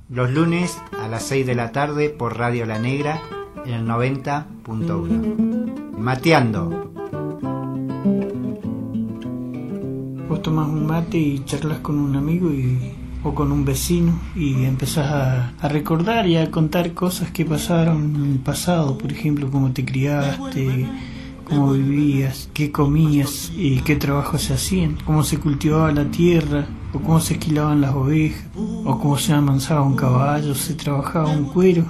los lunes a las 6 de la tarde por Radio La Negra en el 90.1. Mateando. Vos tomás un mate y charlas con un amigo o con un vecino y empezás a recordar y a contar cosas que pasaron en el pasado, por ejemplo, cómo te criaste, cómo vivías, qué comías y qué trabajos se hacían, cómo se cultivaba la tierra, o cómo se esquilaban las ovejas, o cómo se amansaba un caballo, se trabajaba un cuero.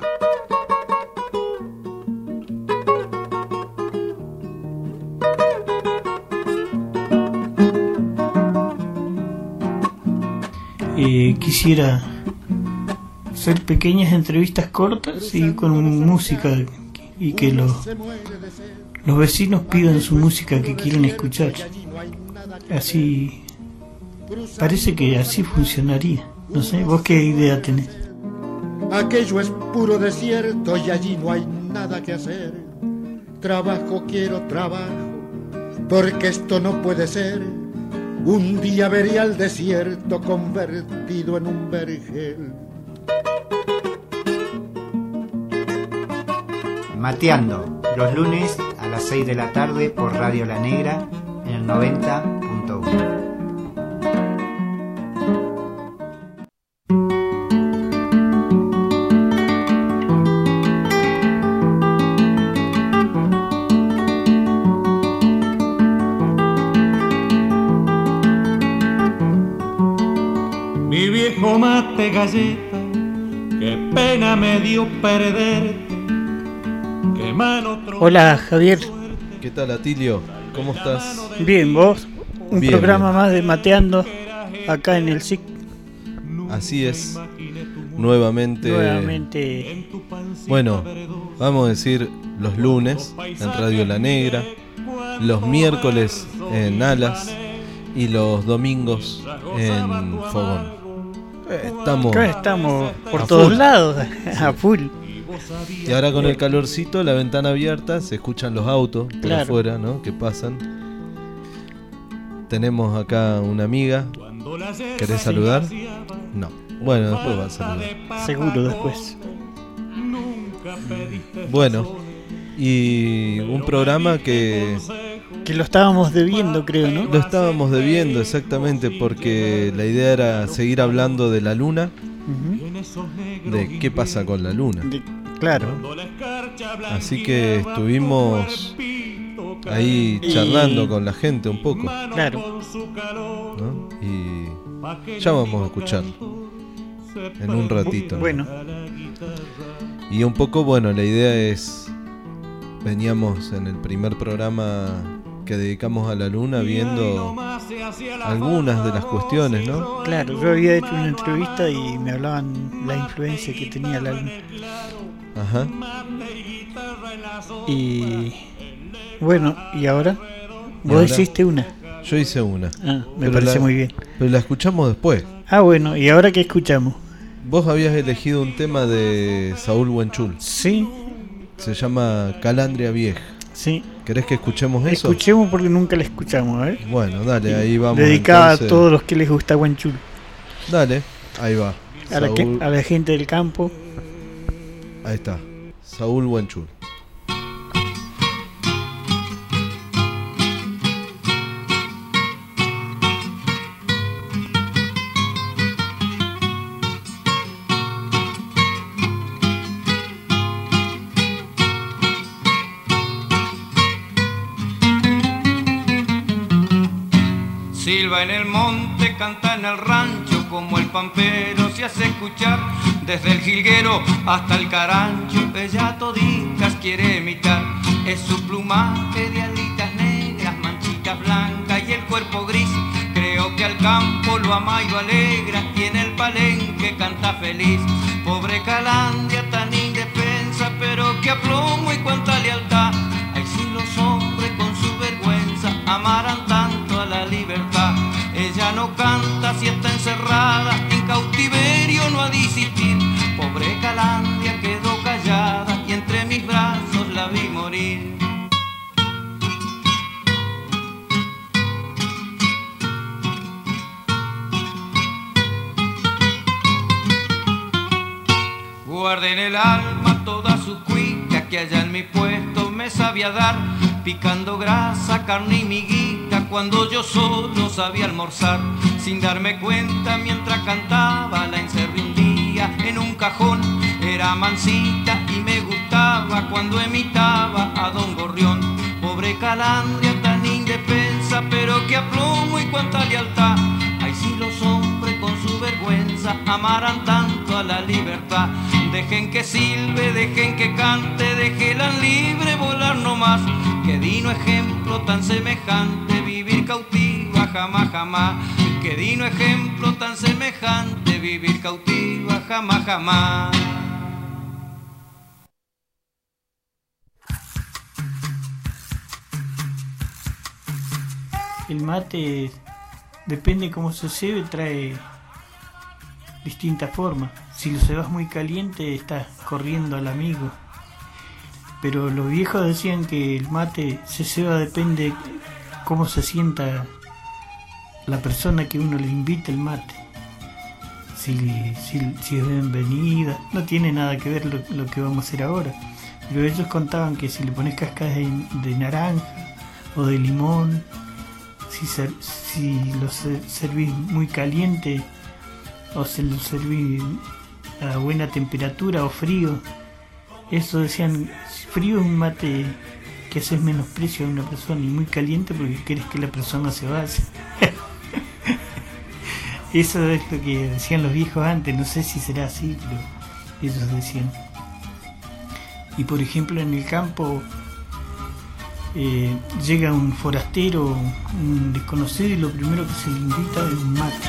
Quisiera hacer pequeñas entrevistas cortas y con música, y que los vecinos pidan su música que quieren escuchar. Así, parece que así funcionaría. No sé, ¿vos qué idea tenés? Aquello es puro desierto y allí no hay nada que hacer. Trabajo, quiero trabajo, porque esto no puede ser. Un día vería el desierto convertido en un vergel. Mateando, los lunes a las 6 de la tarde por Radio La Negra en el 90.1. Mate galleta, qué pena me dio perderte. Hola Javier. ¿Qué tal Atilio? ¿Cómo estás? Bien, ¿vos? Un bien, programa bien. Más de Mateando acá en el SIC. Así es. Nuevamente. Bueno, vamos a decir los lunes en Radio La Negra, los miércoles en Alas y los domingos en Fogón. Estamos por todos full. lados, a full. Y ahora con el calorcito, la ventana abierta, se escuchan los autos por afuera, ¿no? Que pasan. Tenemos acá una amiga. ¿Querés saludar? No. Bueno, después va a saludar. Seguro después. Bueno, y un programa que lo estábamos debiendo, creo, ¿no? Lo estábamos debiendo, exactamente, porque la idea era seguir hablando de la luna, de qué pasa con la luna. Claro. Así que estuvimos ahí charlando con la gente un poco. Claro. ¿No? Y ya vamos a escucharlo en un ratito, ¿no? Bueno. Y un poco, bueno, la idea es, veníamos en el primer programa que dedicamos a la luna viendo algunas de las cuestiones, ¿no? Claro, yo había hecho una entrevista y me hablaban la influencia que tenía la luna. Ajá. Y bueno, ¿y ahora? ¿Vos hiciste una? Yo hice una. Me parece muy bien. Pero la escuchamos después. Bueno, ¿y ahora qué escuchamos? Vos habías elegido un tema de Saúl Huenchul. Sí. Se llama Calandria Vieja. Sí. ¿Querés que escuchemos eso? Escuchemos porque nunca la escuchamos, ¿eh? Bueno, dale, ahí vamos. Dedicada entonces. A todos los que les gusta Huenchul. Dale, ahí va. A la gente del campo. Ahí está, Saúl Huenchul. Silba en el monte, canta en el rancho, como el pampero se hace escuchar, desde el jilguero hasta el carancho, ella toditas quiere imitar, es su plumaje de alitas negras, manchitas blancas y el cuerpo gris, creo que al campo lo ama y lo alegra, y en el palenque canta feliz, pobre Calandria tan indefensa, pero que aplomo y cuánta lealtad, ay si los hombres con su vergüenza amaran tanto a la libertad, ella no canta si está encerrada, en cautiverio no ha de insistir, pobre Calandria quedó callada y entre mis brazos la vi morir. guardé en el alma toda su cuita que allá en mi puesto me sabía dar, picando grasa, carne y miguita cuando yo solo sabía almorzar. Sin darme cuenta mientras cantaba la encerré un día en un cajón. Era mansita y me gustaba cuando imitaba a Don Gorrión. Pobre Calandria tan indefensa, pero que aplomo y cuánta lealtad. Ay, si los hombres con su vergüenza amaran tanto a la libertad. Dejen que silbe, dejen que cante, déjenla libre volar nomás. Que digno ejemplo tan semejante, vivir cautiva jamás, jamás. Que digno ejemplo tan semejante, vivir cautiva jamás, jamás. El mate, depende cómo se cebe, trae distintas formas. Si lo cebas muy caliente, estás corriendo al amigo. Pero los viejos decían que el mate se ceba depende cómo se sienta la persona que uno le invita el mate. Si es bienvenida, no tiene nada que ver lo que vamos a hacer ahora. Pero ellos contaban que si le pones cascas de naranja o de limón, si lo servís muy caliente o se lo servís a buena temperatura o frío, eso decían, frío es un mate que haces menosprecio a una persona, y muy caliente porque querés que la persona se vaya. Eso es lo que decían los viejos antes, no sé si será así, pero ellos decían. Y por ejemplo en el campo llega un forastero, un desconocido, y lo primero que se le invita es un mate.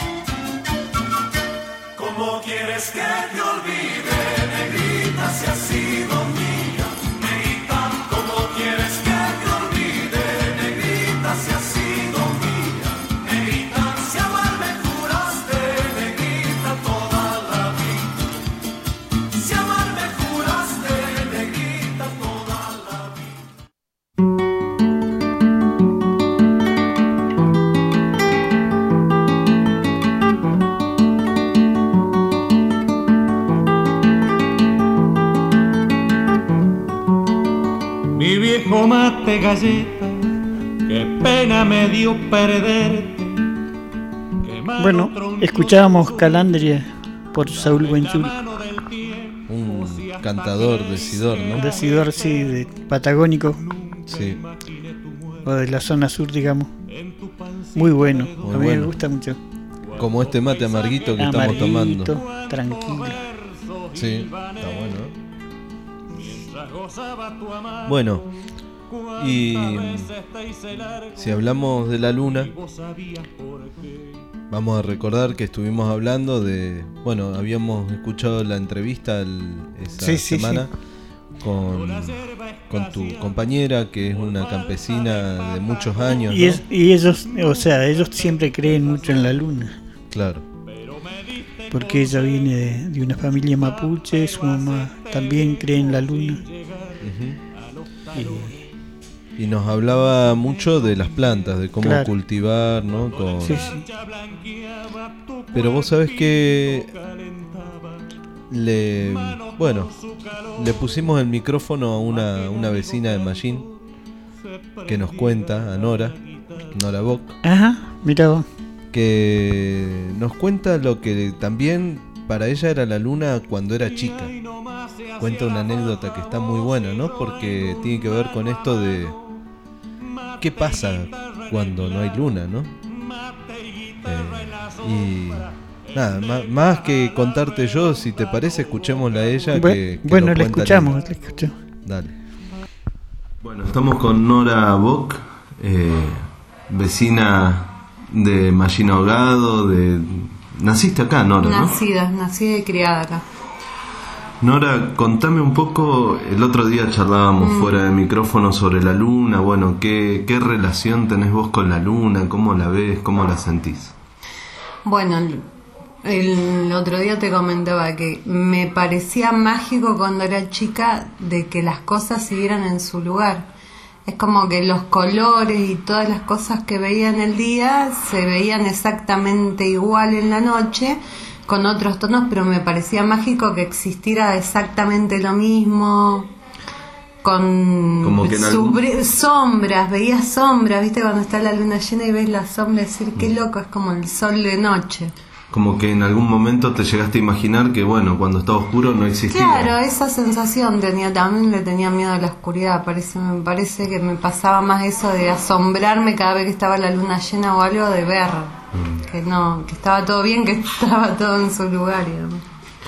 ¿Cómo quieres que te olvide, negrita, si has sido mía? Negrita, ¿cómo quieres que te olvide, negrita, si has sido mía? Negrita, si amarme juraste, negrita, toda la vida. Si amarme juraste, negrita, toda la vida. Mi viejo mate galleta, qué pena me dio perderte. Bueno, escuchábamos Calandria por Saúl Buenchul, Un cantador decidor, ¿no? decidor, sí, de patagónico Sí. o de la zona sur, digamos. Muy bueno, Muy a mí bueno. me gusta mucho. Como este mate amarguito que estamos tomando. Tranquilo. Sí, está bueno. Bueno, y si hablamos de la luna, vamos a recordar que estuvimos hablando de... Bueno, habíamos escuchado la entrevista esa semana con tu compañera, que es una campesina de muchos años, ¿no? Y ellos, o sea, ellos siempre creen mucho en la luna. Claro. Porque ella viene de una familia mapuche, su mamá también cree en la luna. Y nos hablaba mucho de las plantas, de cómo cultivar, ¿no? Sí. Pero vos sabés que le pusimos el micrófono a una vecina de Mallín que nos cuenta, a Nora Bock. Ajá, mira vos. Que nos cuenta lo que también para ella era la luna cuando era chica. Cuenta una anécdota que está muy buena, ¿no? Porque tiene que ver con esto de qué pasa cuando no hay luna, ¿no? Y nada, más que contarte yo, si te parece, escuchémosla a ella. Bueno, la escuchamos. Dale. Bueno, estamos con Nora Bock, vecina de Mallín Ahogado, naciste acá, Nora, ¿no? Nacida y criada acá. Nora, contame un poco, el otro día charlábamos fuera de micrófono sobre la luna, bueno, ¿qué relación tenés vos con la luna? ¿Cómo la ves? ¿Cómo la sentís? Bueno, el otro día te comentaba que me parecía mágico cuando era chica de que las cosas siguieran en su lugar. Es como que los colores y todas las cosas que veía en el día se veían exactamente igual en la noche, con otros tonos, pero me parecía mágico que existiera exactamente lo mismo, con como que sombras, veías sombras, viste cuando está la luna llena y ves las sombras, decir qué loco, es como el sol de noche. Como que en algún momento te llegaste a imaginar que, bueno, cuando estaba oscuro no existía. Claro, esa sensación tenía, también le tenía miedo a la oscuridad, me parece que me pasaba más eso de asombrarme cada vez que estaba la luna llena o algo, de ver que no, que estaba todo bien, que estaba todo en su lugar, digamos.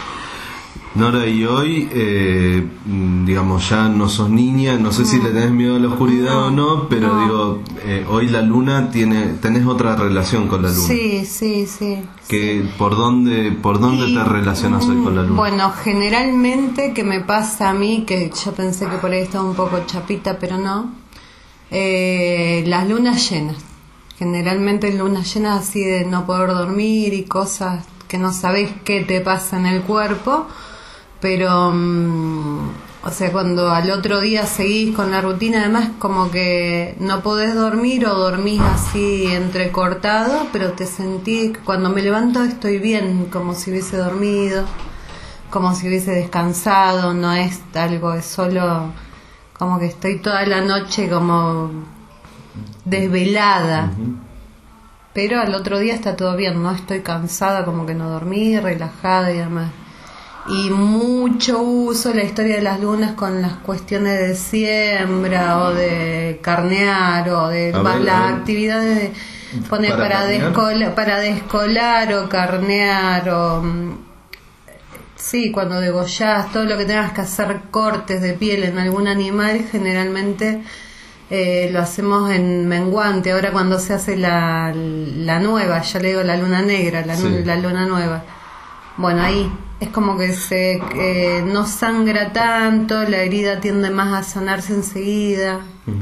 Nora, y hoy, digamos, ya no sos niña, no sé si le tenés miedo a la oscuridad o no, pero digo, hoy la luna tenés otra relación con la luna. Sí. Que, ¿por dónde te relacionas hoy con la luna? Bueno, generalmente, que me pasa a mí, que yo pensé que por ahí estaba un poco chapita, pero no, las lunas llenas. Generalmente lunas llenas así de no poder dormir y cosas que no sabés qué te pasa en el cuerpo. Pero, o sea, cuando al otro día seguís con la rutina, además como que no podés dormir o dormís así entrecortado, pero te sentís, cuando me levanto estoy bien, como si hubiese dormido, como si hubiese descansado, no es algo, es solo como que estoy toda la noche como desvelada. Pero al otro día está todo bien, no estoy cansada, como que no dormí, relajada y demás. Y mucho uso la historia de las lunas con las cuestiones de siembra o de carnear o de las actividades de poner para descolar o carnear o sí, cuando degollás, todo lo que tengas que hacer cortes de piel en algún animal, generalmente lo hacemos en menguante. Ahora cuando se hace la nueva, ya le digo la luna negra, la luna nueva, bueno, ahí es como que no sangra tanto, la herida tiende más a sanarse enseguida.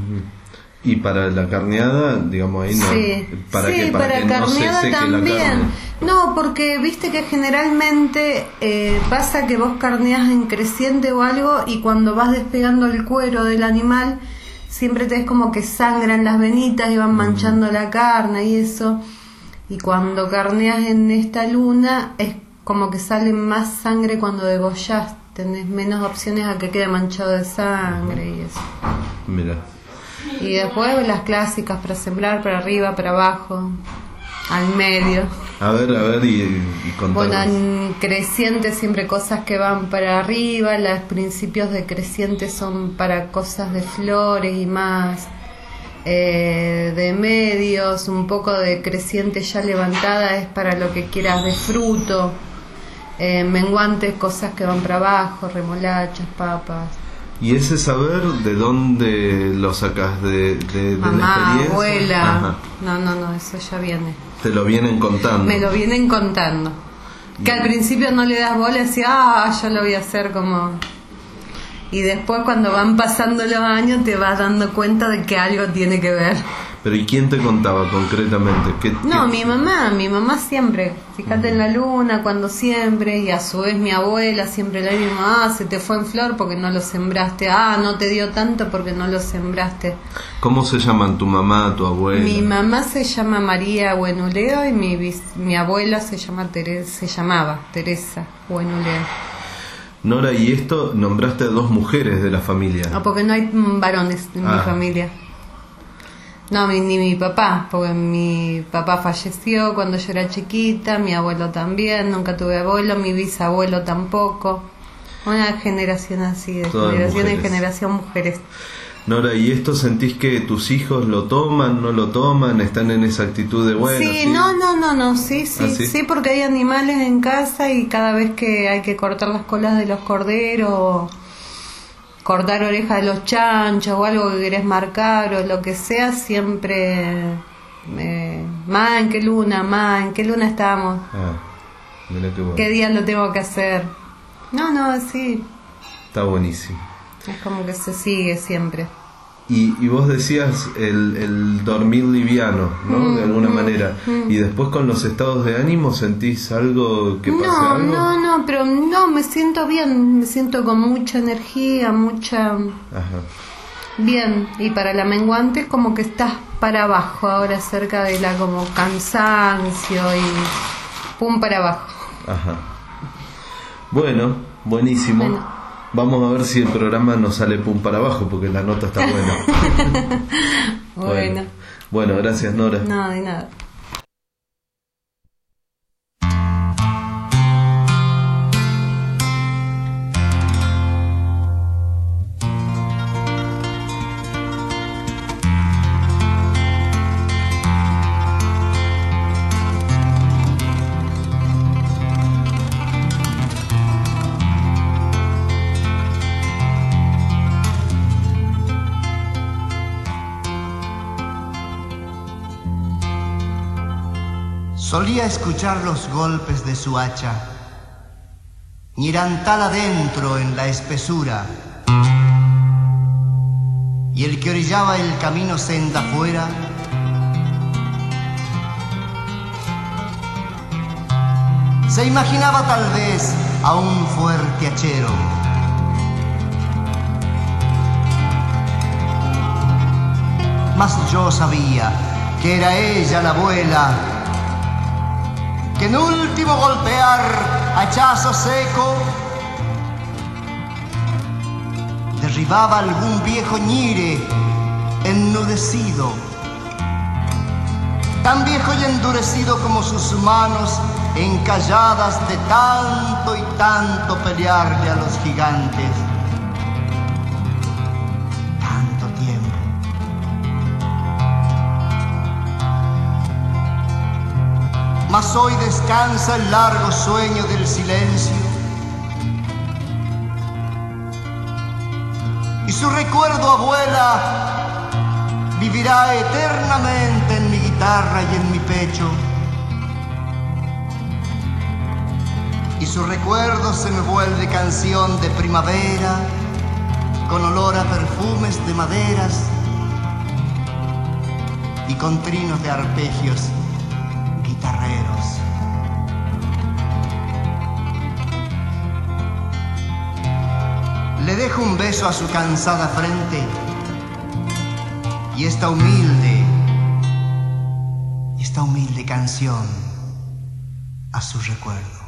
Y para la carneada, digamos, ahí no. ¿Para qué? Para que carneada no se seque también. La carne. No, porque viste que generalmente pasa que vos carneás en creciente o algo, y cuando vas despegando el cuero del animal, siempre te ves como que sangran las venitas y van manchando la carne y eso. Y cuando carneás en esta luna, es como que sale más sangre cuando degollás, tenés menos opciones a que quede manchado de sangre y eso. Mira. Y después las clásicas para sembrar, para arriba, para abajo, al medio. A ver, y contanos. Bueno, en creciente siempre cosas que van para arriba, los principios de creciente son para cosas de flores y más. De medios, un poco de creciente ya levantada es para lo que quieras de fruto. Menguantes, cosas que van para abajo, remolachas, papas. ¿Y ese saber de dónde lo sacas? ¿De mamá, la experiencia? Abuela? Ajá. No, eso ya viene. Te lo vienen contando. Me lo vienen contando. Que al principio no le das bola y decís, yo lo voy a hacer como... Y después cuando van pasando los años te vas dando cuenta de que algo tiene que ver. Pero ¿y quién te contaba concretamente? Mi mamá siempre, fíjate en la luna, cuando siempre, y a su vez mi abuela siempre le dijo, se te fue en flor porque no lo sembraste, no te dio tanto porque no lo sembraste. ¿Cómo se llaman tu mamá, tu abuela? Mi mamá se llama María Buenuleo y mi abuela se llamaba Teresa Buenuleo. Nora, y esto nombraste a 2 mujeres de la familia. Porque no hay varones en mi familia. No, ni mi papá, porque mi papá falleció cuando yo era chiquita, mi abuelo también, nunca tuve abuelo, mi bisabuelo tampoco. Una generación así, de todas generación mujeres. en generación mujeres. Nora, ¿y esto sentís que tus hijos lo toman, no lo toman? ¿Están en esa actitud de bueno? Sí, ¿sí? no, sí, porque hay animales en casa y cada vez que hay que cortar las colas de los corderos, cortar orejas de los chanchos o algo que querés marcar o lo que sea, siempre ¿en qué luna estamos? Mira qué bueno. ¿Qué día lo tengo que hacer? No, sí. Está buenísimo. Es como que se sigue siempre. Y vos decías el dormir liviano, ¿no? De alguna manera. Y después con los estados de ánimo, ¿sentís algo que pase algo? No, pero me siento bien, me siento con mucha energía, Ajá. Bien, y para la menguante es como que estás para abajo ahora, cerca de la como cansancio y pum para abajo. Ajá. Bueno, buenísimo. Bueno. Vamos a ver si el programa nos sale pum para abajo, porque la nota está buena. Bueno, gracias, Nora. No, de nada. Solía escuchar los golpes de su hacha, ñirantal adentro en la espesura, y el que orillaba el camino senda afuera, se imaginaba tal vez a un fuerte hachero. Mas yo sabía que era ella la abuela, que en último golpear hachazo seco derribaba algún viejo ñire ennudecido, tan viejo y endurecido como sus manos encalladas de tanto y tanto pelearle a los gigantes. Tanto tiempo. Mas hoy descansa el largo sueño del silencio, y su recuerdo, abuela, vivirá eternamente en mi guitarra y en mi pecho. Y su recuerdo se me vuelve canción de primavera, con olor a perfumes de maderas y con trinos de arpegios guitarreros. Le dejo un beso a su cansada frente y esta humilde canción a su recuerdo.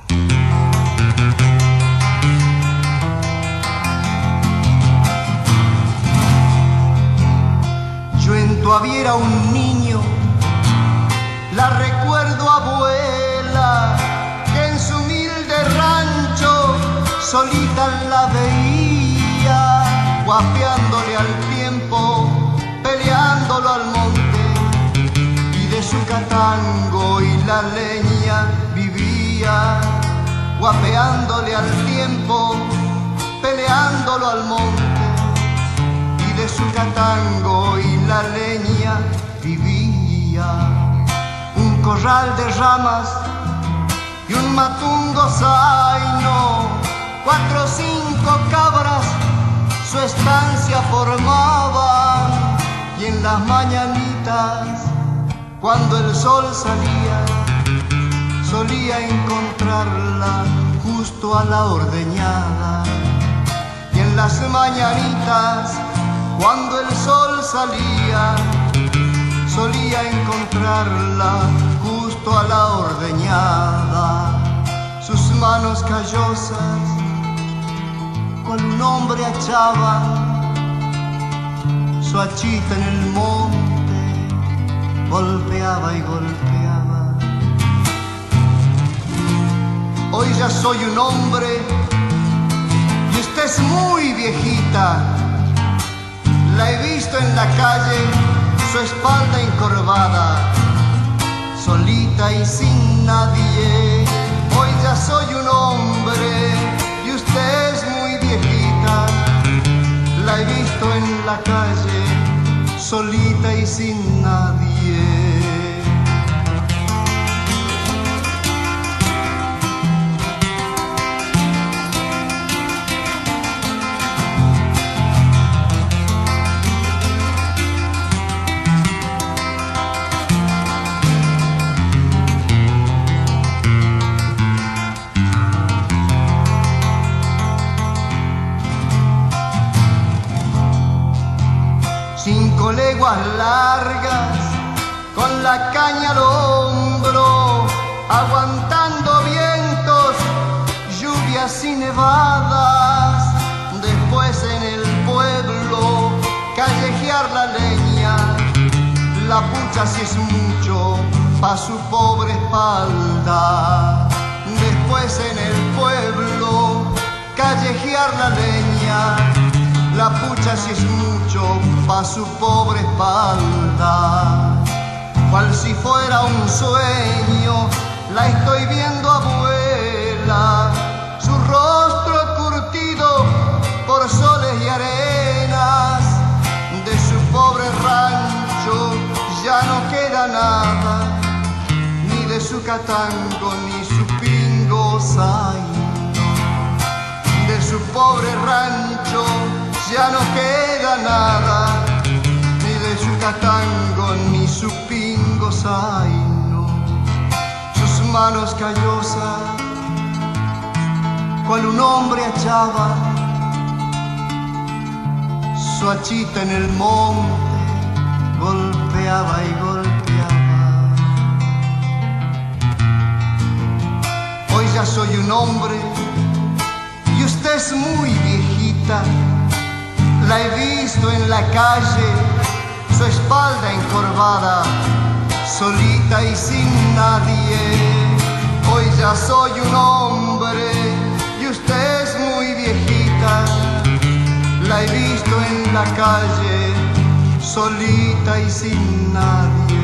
Yo en tu Baviera un niño, la recuerdo abuela, que en su humilde rancho solita la veía, guapeándole al tiempo, peleándolo al monte, y de su catango y la leña vivía, guapeándole al tiempo, peleándolo al monte, y de su catango y la leña vivía. Un corral de ramas y un matungo zaino, 4 o 5 cabras su estancia formaban, y en las mañanitas, cuando el sol salía, solía encontrarla justo a la ordeñada. Y en las mañanitas, cuando el sol salía, solía encontrarla justo a la ordeñada. Sus manos callosas, cual un hombre hachaban, su hachita en el monte golpeaba y golpeaba. Hoy ya soy un hombre y usted es muy viejita. La he visto en la calle, su espalda encorvada, solita y sin nadie. Hoy ya soy un hombre y usted es muy viejita. La he visto en la calle, solita y sin nadie. Leguas largas, con la caña al hombro, aguantando vientos y nevadas, después en el pueblo callejear la leña, la pucha si es mucho pa' su pobre espalda. Después en el pueblo callejear la leña, la pucha si es mucho pa' su pobre espalda. Cual si fuera un sueño, la estoy viendo abuela, su rostro curtido por soles y arenas. De su pobre rancho ya no queda nada, ni de su catango ni su pingo zaino. De su pobre rancho ya no queda nada, ni de su catango ni su pingo zaino. Sus manos callosas, cual un hombre achaba, su hachita en el monte golpeaba y golpeaba. Hoy ya soy un hombre y usted es muy viejita. La he visto en la calle, su espalda encorvada, solita y sin nadie. Hoy ya soy un hombre y usted es muy viejita. La he visto en la calle, solita y sin nadie.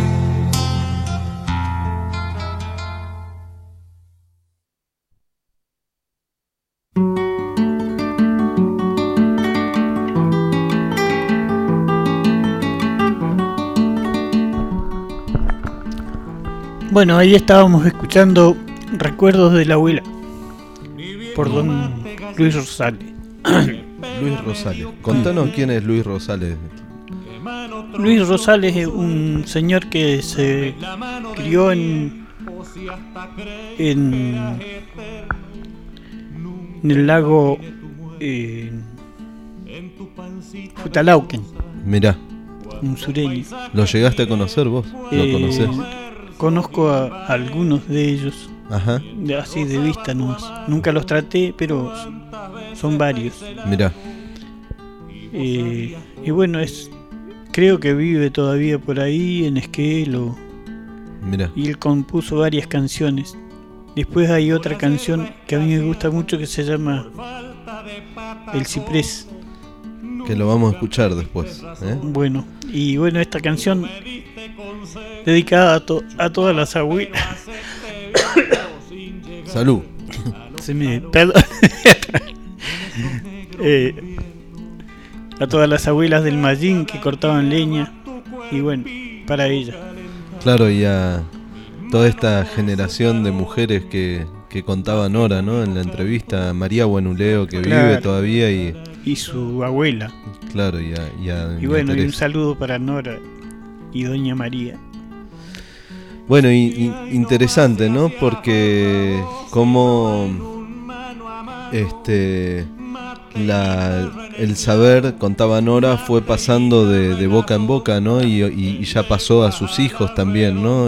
Bueno, ahí estábamos escuchando Recuerdos de la Abuela por don Luis Rosales. Luis Rosales. Contanos quién es Luis Rosales. Luis Rosales es un señor que se crió en el lago Futalauquen. Mirá. Un sureño. ¿Lo llegaste a conocer vos? ¿Lo conocés? Conozco a algunos de ellos. Ajá. Así de vista nomás. Nunca los traté, pero son varios. Mirá. Y bueno, creo que vive todavía por ahí en Esquel. Mirá. Y él compuso varias canciones. Después hay otra canción que a mí me gusta mucho que se llama El Ciprés. Que lo vamos a escuchar después, ¿eh? Bueno, y bueno, esta canción dedicada a todas las abuelas. Salud. Perdón. A todas las abuelas del Mallín que cortaban leña. Y bueno, para ella. Claro, y a toda esta generación de mujeres que contaba Nora, ¿no? En la entrevista, María Buenuleo, que vive todavía y su abuela. Claro, y bueno, Teresa. y un saludo para Nora y doña María. Bueno, y interesante, ¿no? Porque como el saber, contaba Nora, fue pasando de boca en boca, ¿no? Y ya pasó a sus hijos también, ¿no?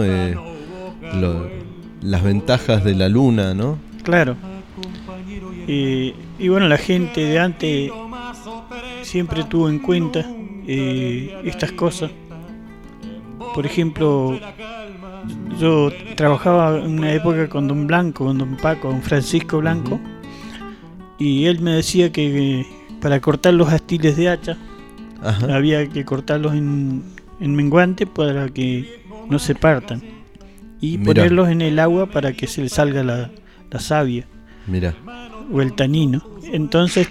Las ventajas de la luna, ¿no? Claro. Y bueno, la gente de antes siempre tuvo en cuenta estas cosas. Por ejemplo, yo trabajaba en una época con don Blanco, con don Paco, don Francisco Blanco, y él me decía que para cortar los astiles de hacha, ajá, había que cortarlos en menguante para que no se partan y ponerlos en el agua para que se le salga la savia. Mirá. O el tanino. Entonces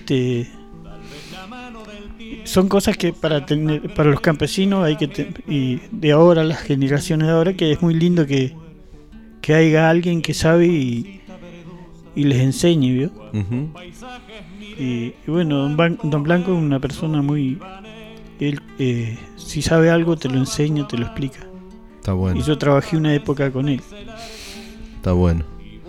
son cosas que para los campesinos hay que y de ahora, las generaciones de ahora, que es muy lindo que haya alguien que sabe y les enseñe, ¿vio? Uh-huh. Y bueno, don Blanco es una persona muy... Él, si sabe algo te lo enseña, te lo explica. Está bueno. Y yo trabajé una época con él. Está bueno.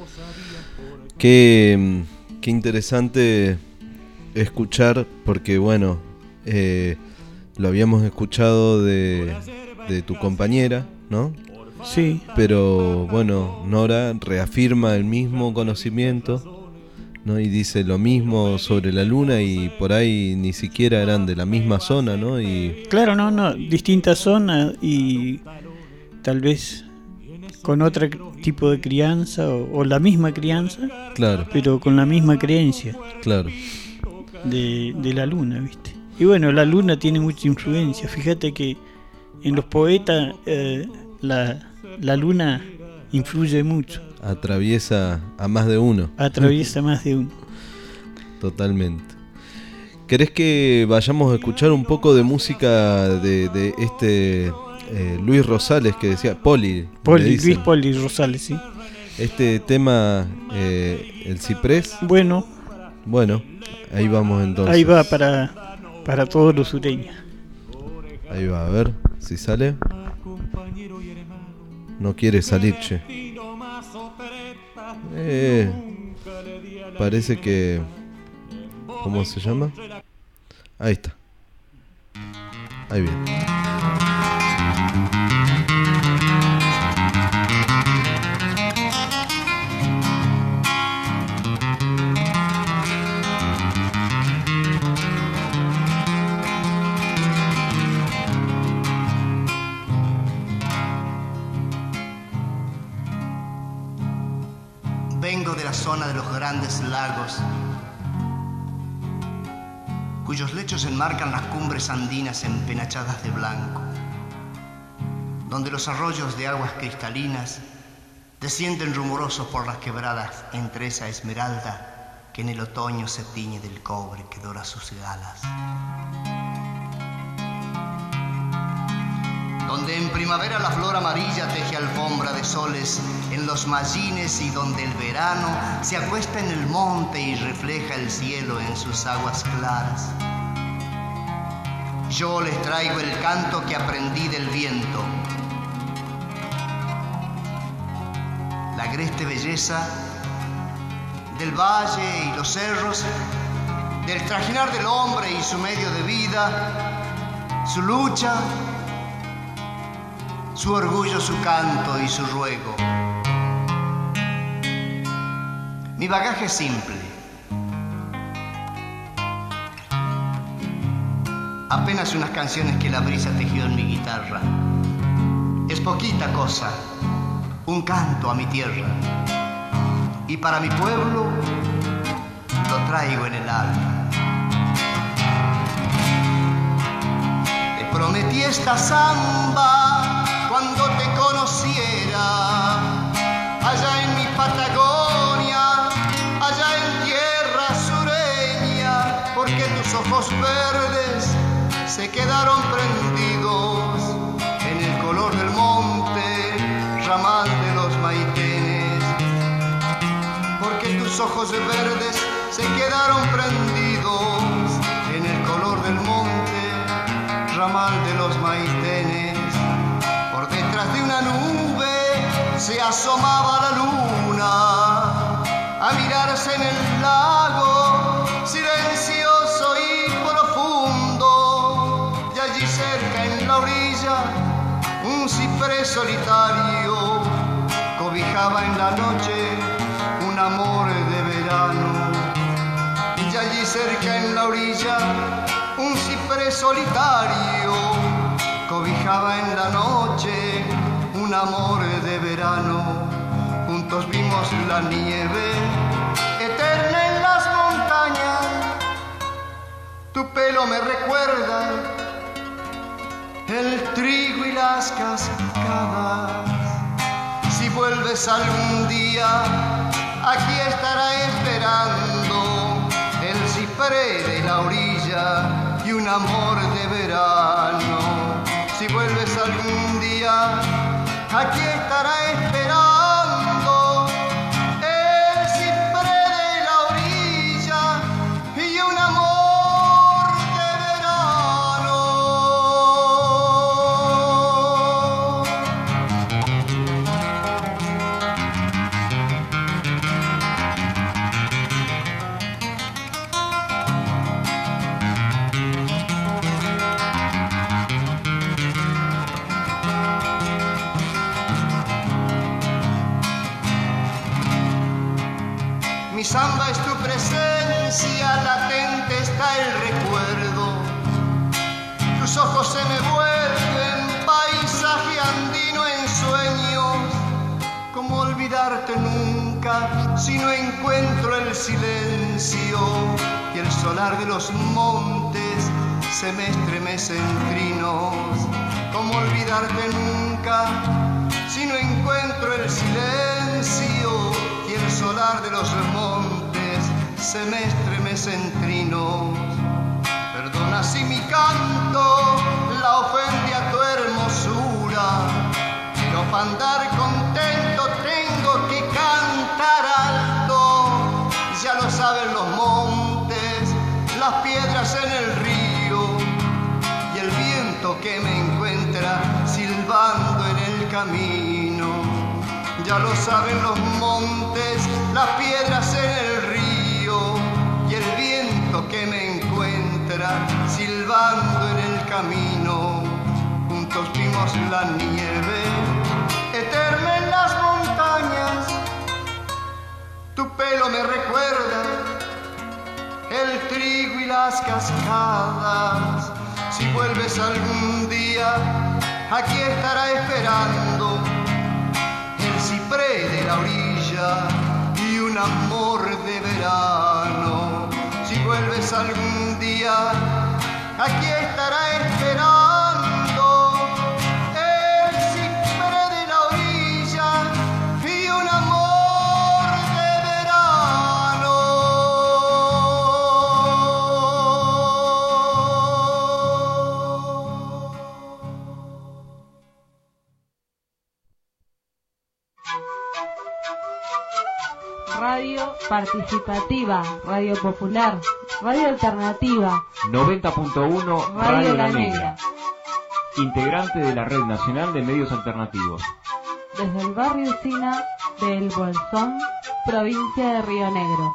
Qué interesante escuchar, porque bueno, lo habíamos escuchado de tu compañera, ¿no? Sí. Pero bueno, Nora reafirma el mismo conocimiento ¿no? Y dice lo mismo sobre la luna y por ahí ni siquiera eran de la misma zona, ¿no? Y Claro, no, distintas zonas y tal vez con otro tipo de crianza o la misma crianza, claro, pero con la misma creencia claro, de la luna, ¿viste? Y bueno, la luna tiene mucha influencia. Fíjate que en los poetas la luna influye mucho. atraviesa a más de uno. Atraviesa más de uno. Totalmente. ¿Querés que vayamos a escuchar un poco de música de este Luis Rosales que decía Luis Poli Rosales, sí. Este tema, El Ciprés? Bueno, ahí vamos entonces. ahí va para todos los sureños. Ahí va, a ver si sale. No quiere salir, che. Parece que... ¿Cómo se llama? Ahí está. Ahí viene. Vengo de la zona de los grandes lagos, cuyos lechos enmarcan las cumbres andinas empenachadas de blanco, donde los arroyos de aguas cristalinas descienden rumorosos por las quebradas entre esa esmeralda que en el otoño se tiñe del cobre que dora sus galas. Donde en primavera la flor amarilla teje alfombra de soles en los mallines y donde el verano se acuesta en el monte y refleja el cielo en sus aguas claras. Yo les traigo el canto que aprendí del viento, la agreste belleza del valle y los cerros, del trajinar del hombre y su medio de vida, su lucha, su orgullo, su canto y su ruego. Mi bagaje es simple, apenas unas canciones que la brisa tejió en mi guitarra. Es poquita cosa, un canto a mi tierra, y para mi pueblo lo traigo en el alma. Te prometí esta samba cuando te conociera, allá en mi Patagonia, allá en tierra sureña, porque tus ojos verdes se quedaron prendidos en el color del monte, ramal de los maitenes, porque tus ojos verdes se quedaron prendidos en el color del monte, ramal de los maitenes. Por detrás de una nube se asomaba la luna a mirarse en el lago silencioso y profundo, y allí cerca en la orilla un ciprés solitario cobijaba en la noche un amor de verano. Y allí cerca en la orilla un ciprés solitario cobijaba en la noche un amor de verano. Juntos vimos la nieve eterna en las montañas, tu pelo me recuerda el trigo y las cascadas. Si vuelves algún día, aquí estará esperando el ciprés de la orilla y un amor de verano. Si vuelves algún día, aquí estará esperando el ciprés de la orilla y un amor de verano. si no encuentro el silencio y el solar de los montes se me estremece en trinos? ¿Cómo olvidarte nunca si no encuentro el silencio y el solar de los montes se me estremece en trinos? Perdona si mi canto la ofende a tu hermosura, pero para andar contento tengo que cantar alto. Ya lo saben los montes, las piedras en el río y el viento que me encuentra silbando en el camino. Ya lo saben los montes, las piedras en el río y el viento que me encuentra silbando en el camino. Juntos vimos la nieve eterna en las montañas. Tu pelo me recuerda el trigo y las cascadas. Si vuelves algún día, aquí estará esperando el ciprés de la orilla y un amor de verano. Si vuelves algún día, aquí estará esperando el ciprés de la orilla y un amor de verano. Radio participativa, radio popular, radio alternativa. 90.1 Radio La Negra. Integrante de la Red Nacional de Medios Alternativos. Desde el barrio Sina de El Bolsón, provincia de Río Negro.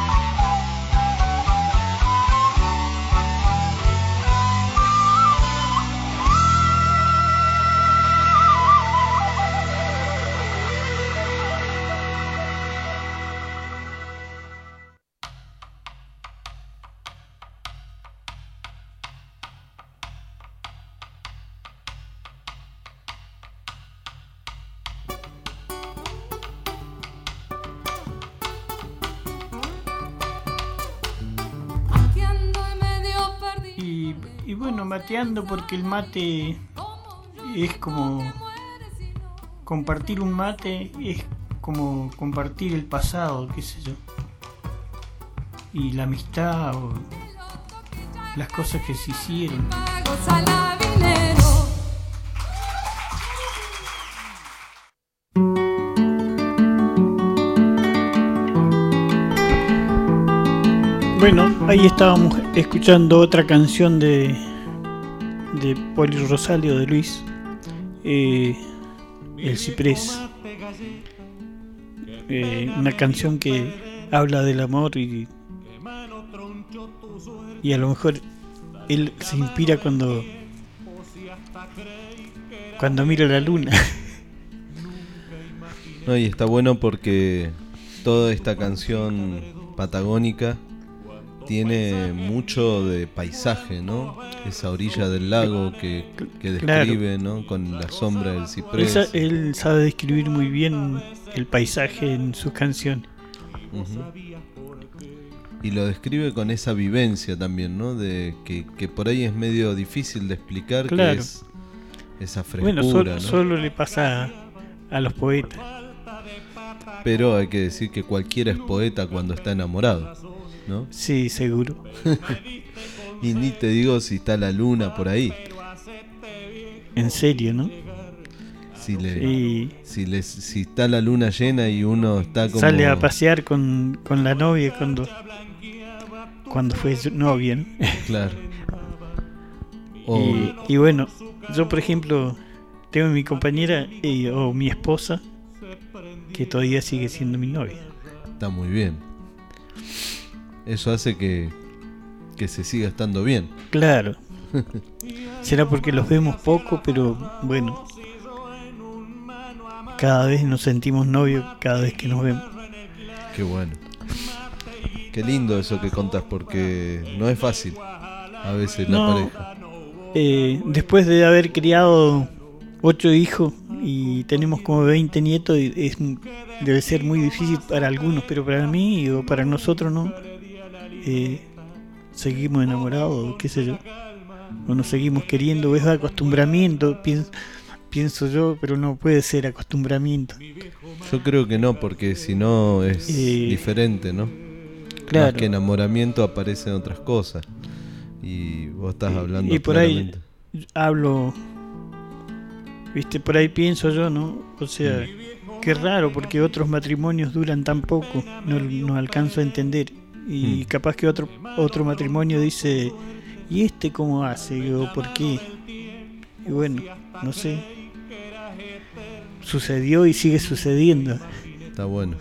Y bueno, mateando, porque el mate es como compartir un mate, es como compartir el pasado, qué sé yo, y la amistad o las cosas que se hicieron. Bueno, ahí estábamos escuchando otra canción de Poli Rosario, de Luis, El Ciprés, una canción que habla del amor y a lo mejor él se inspira cuando mira la luna. No, y está bueno porque toda esta canción patagónica tiene mucho de paisaje, ¿no? Esa orilla del lago que describe, claro, ¿no? Con la sombra del ciprés. Él sabe describir muy bien el paisaje en sus canciones. Uh-huh. Y lo describe con esa vivencia también, ¿no? De que por ahí es medio difícil de explicar, claro, que es esa frescura. Bueno, ¿no? Solo le pasa a los poetas. Pero hay que decir que cualquiera es poeta cuando está enamorado, ¿no? Sí, seguro. Y ni te digo si está la luna por ahí. En serio, ¿no? Si está la luna llena y uno está como... Sale a pasear con la novia cuando fue novia, ¿no? Claro. Y bueno, yo por ejemplo tengo mi compañera o mi esposa que todavía sigue siendo mi novia. Está muy bien. Eso hace que se siga estando bien. Claro. Será porque los vemos poco, pero bueno, cada vez nos sentimos novios cada vez que nos vemos. Qué bueno. Qué lindo eso que contás, porque no es fácil a veces la pareja. Después de haber criado 8 hijos y tenemos como 20 nietos y debe ser muy difícil para algunos, pero para mí o para nosotros no. Seguimos enamorados, qué sé yo, o nos seguimos queriendo, es acostumbramiento, pienso yo, pero no puede ser acostumbramiento. Yo creo que no, porque si no es diferente, ¿no? Claro. Más que enamoramiento aparecen otras cosas. Y vos estás hablando y por claramente. Ahí hablo, viste, por ahí pienso yo, ¿no? O sea, qué raro, porque otros matrimonios duran tan poco, no alcanzo a entender. Y capaz que otro matrimonio dice, ¿y este cómo hace? O ¿por qué? Y bueno, no sé. Sucedió y sigue sucediendo. Está bueno.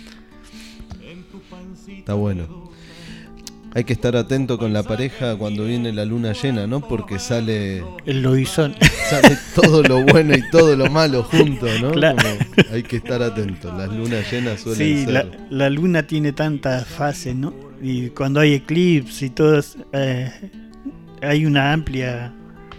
Está bueno. Hay que estar atento con la pareja cuando viene la luna llena, ¿no? Porque sale el lobizón. Sale todo lo bueno y todo lo malo junto, ¿no? Claro. Como hay que estar atento. Las lunas llenas suelen ser. La luna tiene tantas fases, ¿no? Y cuando hay eclipse y todo, hay un amplio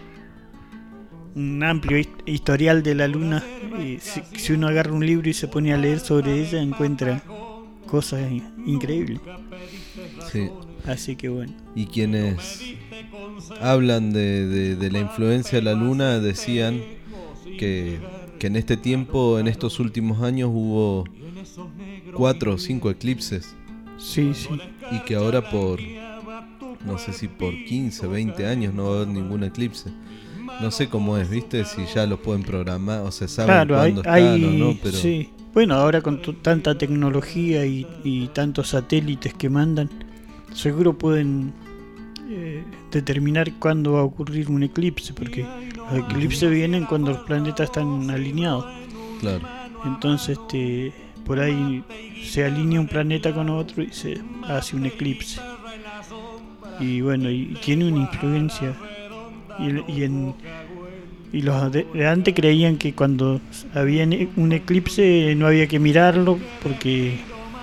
historial de la luna. Y si uno agarra un libro y se pone a leer sobre ella, encuentra cosas increíbles. Sí. Así que bueno. Y quienes hablan de la influencia de la luna decían que en este tiempo, en estos últimos años, hubo 4 o 5 eclipses. Sí, sí. Y que ahora no sé si por 15, 20 años no va a haber ningún eclipse. No sé cómo es, ¿viste? Si ya los pueden programar o se saben cuándo están o no, pero... Sí. Bueno, ahora con tanta tecnología y tantos satélites que mandan, seguro pueden determinar cuándo va a ocurrir un eclipse, porque los eclipses vienen cuando los planetas están alineados. Claro. Entonces, por ahí se alinea un planeta con otro y se hace un eclipse. Y bueno, y tiene una influencia. Y los de antes creían que cuando había un eclipse no había que mirarlo porque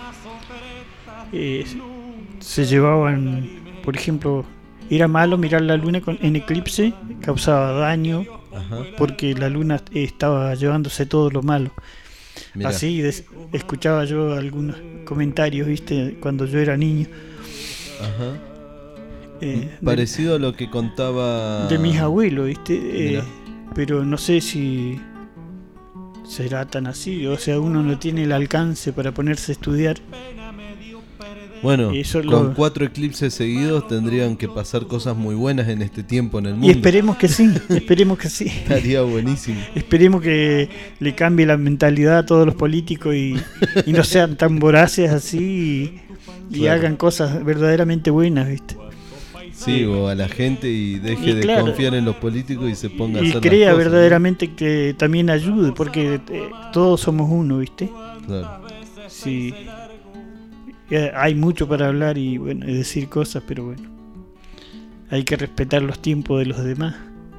se llevaban, por ejemplo, era malo mirar la luna en eclipse, causaba daño. Ajá. Porque la luna estaba llevándose todo lo malo. Mirá. Así escuchaba yo algunos comentarios, viste, cuando yo era niño. Ajá. Parecido a lo que contaba de mis abuelos, viste, pero no sé si será tan así, o sea, uno no tiene el alcance para ponerse a estudiar. Bueno, con 4 eclipses seguidos tendrían que pasar cosas muy buenas en este tiempo en el mundo. Y esperemos que sí, esperemos que sí. Estaría buenísimo. Esperemos que le cambie la mentalidad a todos los políticos y no sean tan voraces así y claro, hagan cosas verdaderamente buenas, ¿viste? Sí, o a la gente y deje de confiar en los políticos y se ponga a hacer las cosas. Y crea verdaderamente, ¿no?, que también ayude, porque todos somos uno, ¿viste? Claro. Sí. Hay mucho para hablar y bueno, decir cosas, pero bueno, hay que respetar los tiempos de los demás.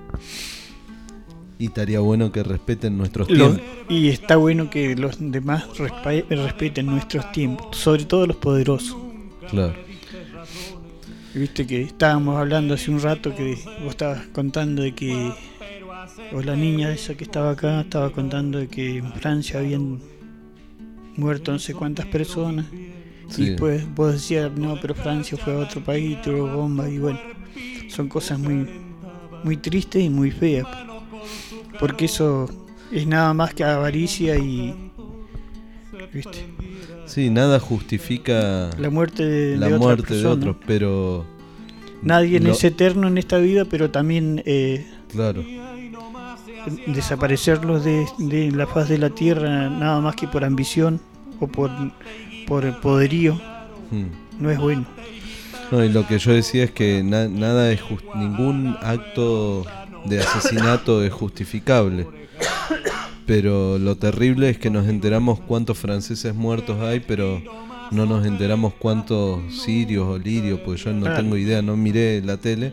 Y estaría bueno que respeten nuestros tiempos. Y está bueno que los demás respeten nuestros tiempos, sobre todo los poderosos. Claro. Viste que estábamos hablando hace un rato que vos estabas contando de que, o la niña esa que estaba acá estaba contando de que en Francia habían muerto no sé cuántas personas. Sí. Y pues vos decías, no, pero Francia fue a otro país, tuvo bombas, y bueno, son cosas muy, muy tristes y muy feas, porque eso es nada más que avaricia y, ¿viste? Sí, nada justifica la muerte de otros, pero nadie es eterno en esta vida, pero también claro, desaparecerlos de la faz de la tierra nada más que por ambición o por poderío no es bueno. No, y lo que yo decía es que nada es ningún acto de asesinato es justificable, pero lo terrible es que nos enteramos cuántos franceses muertos hay, pero no nos enteramos cuántos sirios o lirios, porque yo no tengo idea, no miré la tele,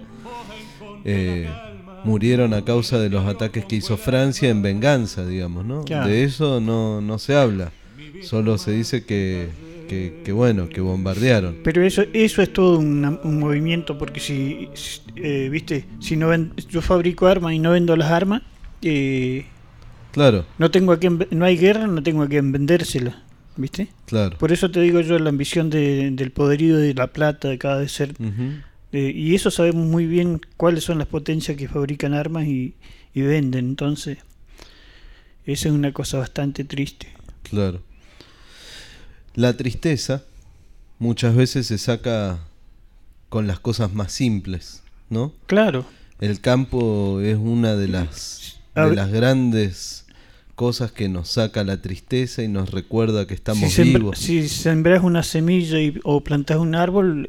murieron a causa de los ataques que hizo Francia en venganza, digamos, ¿no? Claro. De eso no se habla, solo se dice que bueno, que bombardearon. Pero eso es todo un movimiento, porque si viste, si no yo fabrico armas y no vendo las armas, Claro. No hay guerra, no tengo a quien vendérsela, ¿viste? Claro. Por eso te digo yo la ambición del poderío de la plata de cada ser. Y eso sabemos muy bien cuáles son las potencias que fabrican armas y venden. Entonces, esa es una cosa bastante triste. Claro. La tristeza muchas veces se saca con las cosas más simples, ¿no? Claro. El campo es una de las grandes cosas que nos saca la tristeza y nos recuerda que estamos vivos. Si sembrás una semilla o plantás un árbol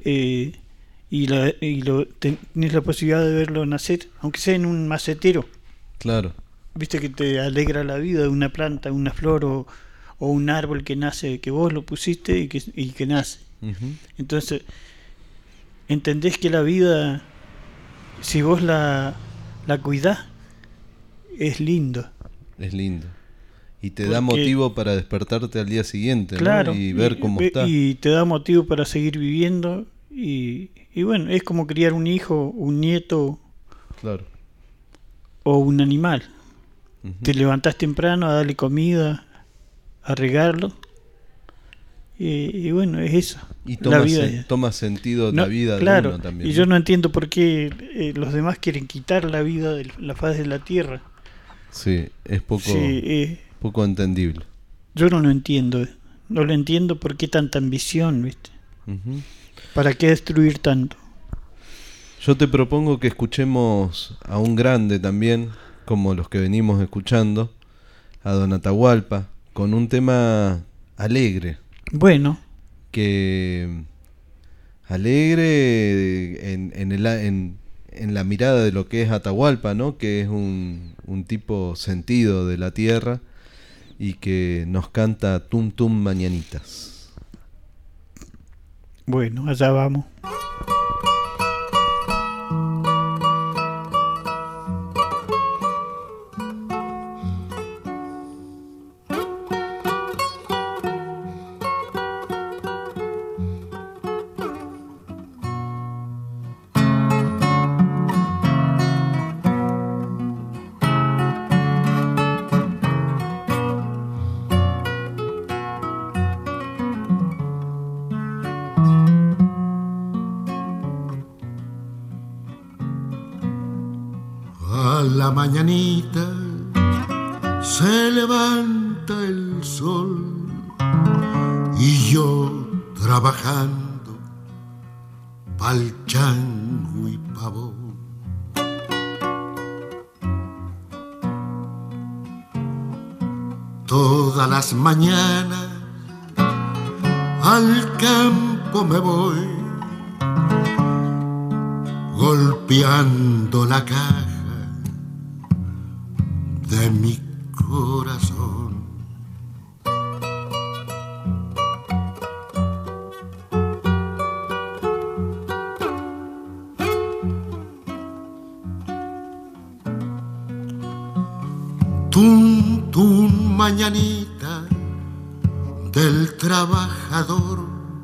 tenés la posibilidad de verlo nacer, aunque sea en un macetero. Claro. Viste que te alegra la vida de una planta, una flor o un árbol que nace, que vos lo pusiste y que nace. Entonces, entendés que la vida, si vos la cuidás, es lindo. Es lindo. Y te da motivo para despertarte al día siguiente, claro, ¿no? Y ver cómo está. Y te da motivo para seguir viviendo. Y bueno, es como criar un hijo, un nieto. Claro. O un animal. Te levantás temprano a darle comida, a regarlo. Y bueno, es eso. Y toma sentido la vida claro, de uno también. Y yo no entiendo por qué los demás quieren quitar la vida de la faz de la tierra. Sí, es poco entendible. Yo no lo entiendo. No lo entiendo por qué tanta ambición, ¿viste? ¿Para qué destruir tanto? Yo te propongo que escuchemos a un grande también, como los que venimos escuchando, a Don Atahualpa, con un tema alegre. Bueno. Que alegre en la mirada de lo que es Atahualpa, ¿no? Que es un tipo sentido de la tierra y que nos canta Tum Tum Mañanitas. Bueno, allá vamos. La mañanita se levanta el sol y yo trabajando pa'l chango y pavo. Todas las mañanas al campo me voy golpeando la caja de mi corazón. Tum, tum, mañanita del trabajador,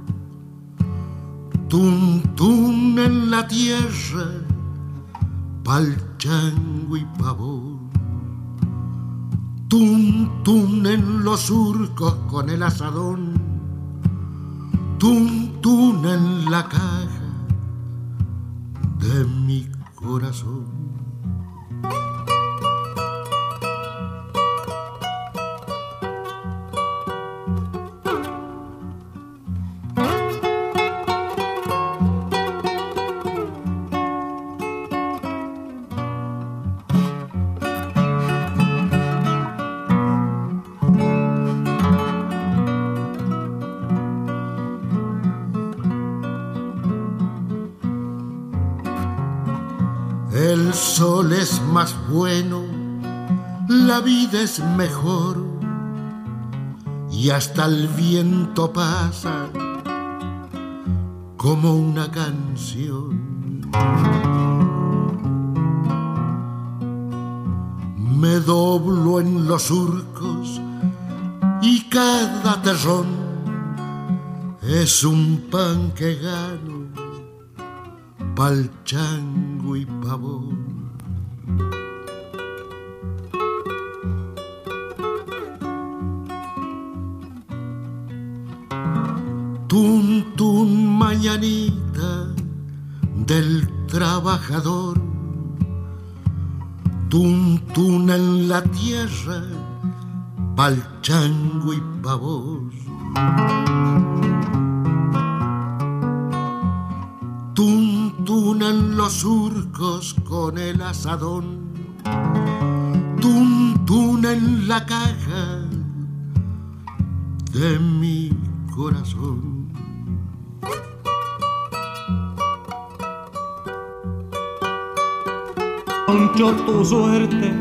tum, tum en la tierra pa'l chango y pavón. Tum, tum en los surcos con el asadón, tum, tum en la caja de mi corazón. El sol es más bueno, la vida es mejor y hasta el viento pasa como una canción. Me doblo en los surcos y cada terrón es un pan que gano pa'l chango y pavón. mañanita del trabajador, tuntuna en la tierra, pa'l chango y pa' vos. Tuntuna en los surcos con el asadón, tuntuna en la caja de mi corazón. Poncho, tu suerte.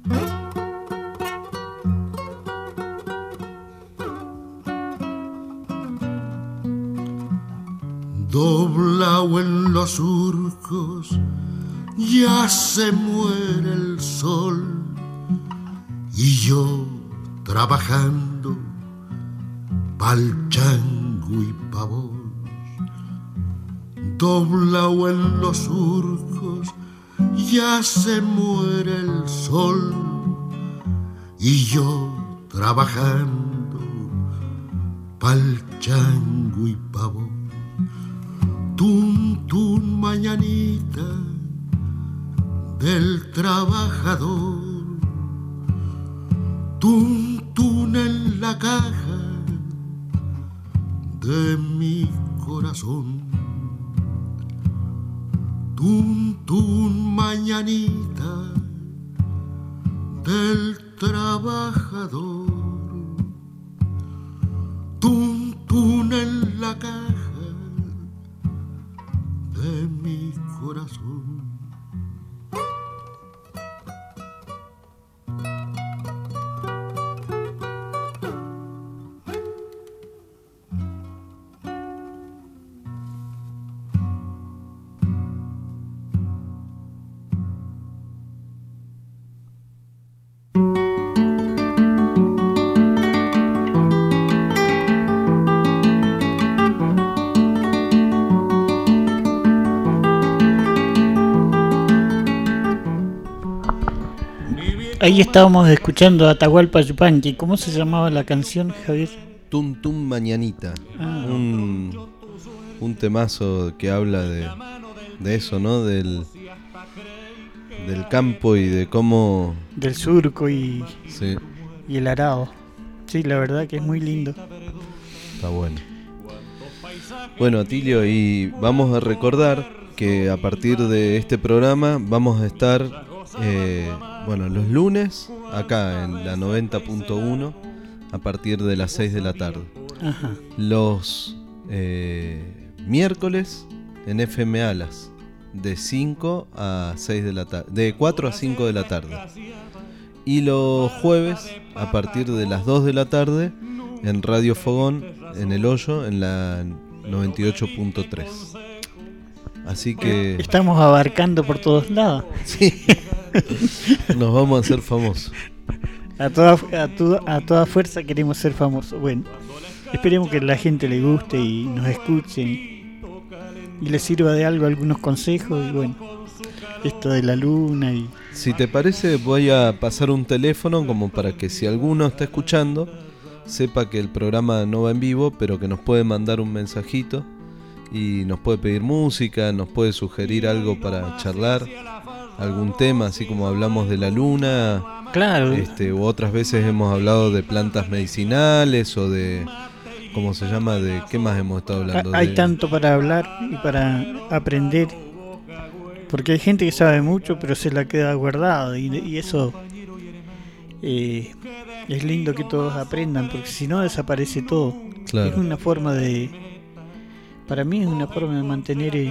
Doblao en los surcos, ya se muere el sol, y yo trabajando pa'l chango y pa' vos. Doblao en los surcos, ya se muere el sol, y yo trabajando pa'l chango y pa' vos. Tun, tun, mañanita del trabajador, tun, tun en la caja de mi corazón. Tun, tun, mañanita del trabajador, tun, tun en la caja de mi corazón. Ahí estábamos escuchando a Atahualpa Yupanqui. ¿Cómo se llamaba la canción, Javier? Tum Tum Mañanita. Un temazo que habla de eso, ¿no? Del campo y de cómo... Del surco y sí, y el arado. Sí, la verdad que es muy lindo. Está bueno. Bueno, Atilio, y vamos a recordar que a partir de este programa vamos a estar... los lunes acá en la 90.1 a partir de las 6 de la tarde. Ajá. Los miércoles en FM Alas de 5 a 6 de la tarde, de 4 a 5 de la tarde. Y los jueves a partir de las 2 de la tarde en Radio Fogón en El Hoyo en la 98.3. Así que estamos abarcando por todos lados. Sí. Nos vamos a hacer famosos. A toda fuerza queremos ser famosos. Bueno, esperemos que a la gente le guste y nos escuchen y les sirva de algo algunos consejos. Y bueno, esto de la luna y... Si te parece, voy a pasar un teléfono como para que si alguno está escuchando sepa que el programa no va en vivo, pero que nos puede mandar un mensajito y nos puede pedir música, nos puede sugerir algo para charlar, algún tema, así como hablamos de la luna. Claro. U otras veces hemos hablado de plantas medicinales o de... ¿Cómo se llama? ¿De qué más hemos estado hablando? Hay tanto para hablar y para aprender. Porque hay gente que sabe mucho, pero se la queda guardada. Y eso es lindo que todos aprendan, porque si no desaparece todo. Claro. Es una forma de... Para mí es una forma de mantener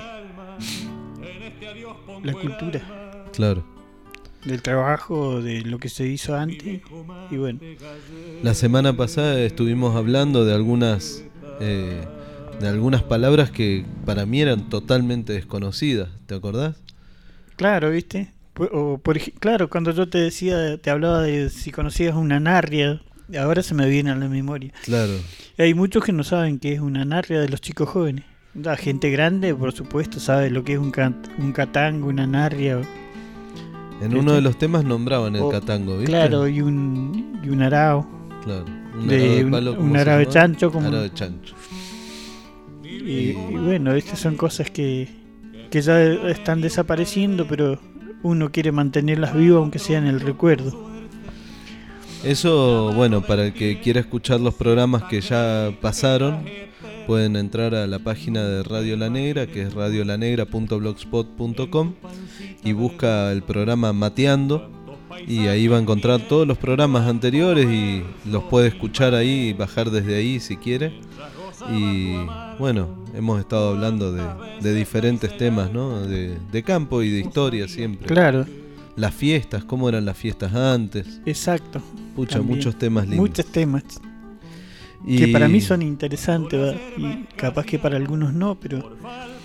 la cultura. Claro. Del trabajo, de lo que se hizo antes. Y bueno. La semana pasada estuvimos hablando de algunas palabras que para mí eran totalmente desconocidas. ¿Te acordás? Claro, ¿viste? Claro, cuando yo te hablaba de si conocías una narria, ahora se me viene a la memoria. Claro. Hay muchos que no saben qué es una narria de los chicos jóvenes. La gente grande, por supuesto, sabe lo que es un catango, una narria. En uno de los temas nombraban el catango, ¿viste? Claro, y un arao. Claro. Un arao de chancho. Arao de chancho. Y bueno, estas son cosas que ya están desapareciendo, pero uno quiere mantenerlas vivas aunque sea en el recuerdo. Eso, bueno, para el que quiera escuchar los programas que ya pasaron, pueden entrar a la página de Radio La Negra, que es radiolanegra.blogspot.com, y busca el programa Mateando, y ahí va a encontrar todos los programas anteriores y los puede escuchar ahí y bajar desde ahí si quiere. Y bueno, hemos estado hablando de diferentes temas, ¿no? De campo y de historia siempre. Claro. Las fiestas, cómo eran las fiestas antes. Exacto. Pucha, también. muchos temas lindos. Muchos temas. Que para mí son interesantes, ¿verdad? Y capaz que para algunos no, pero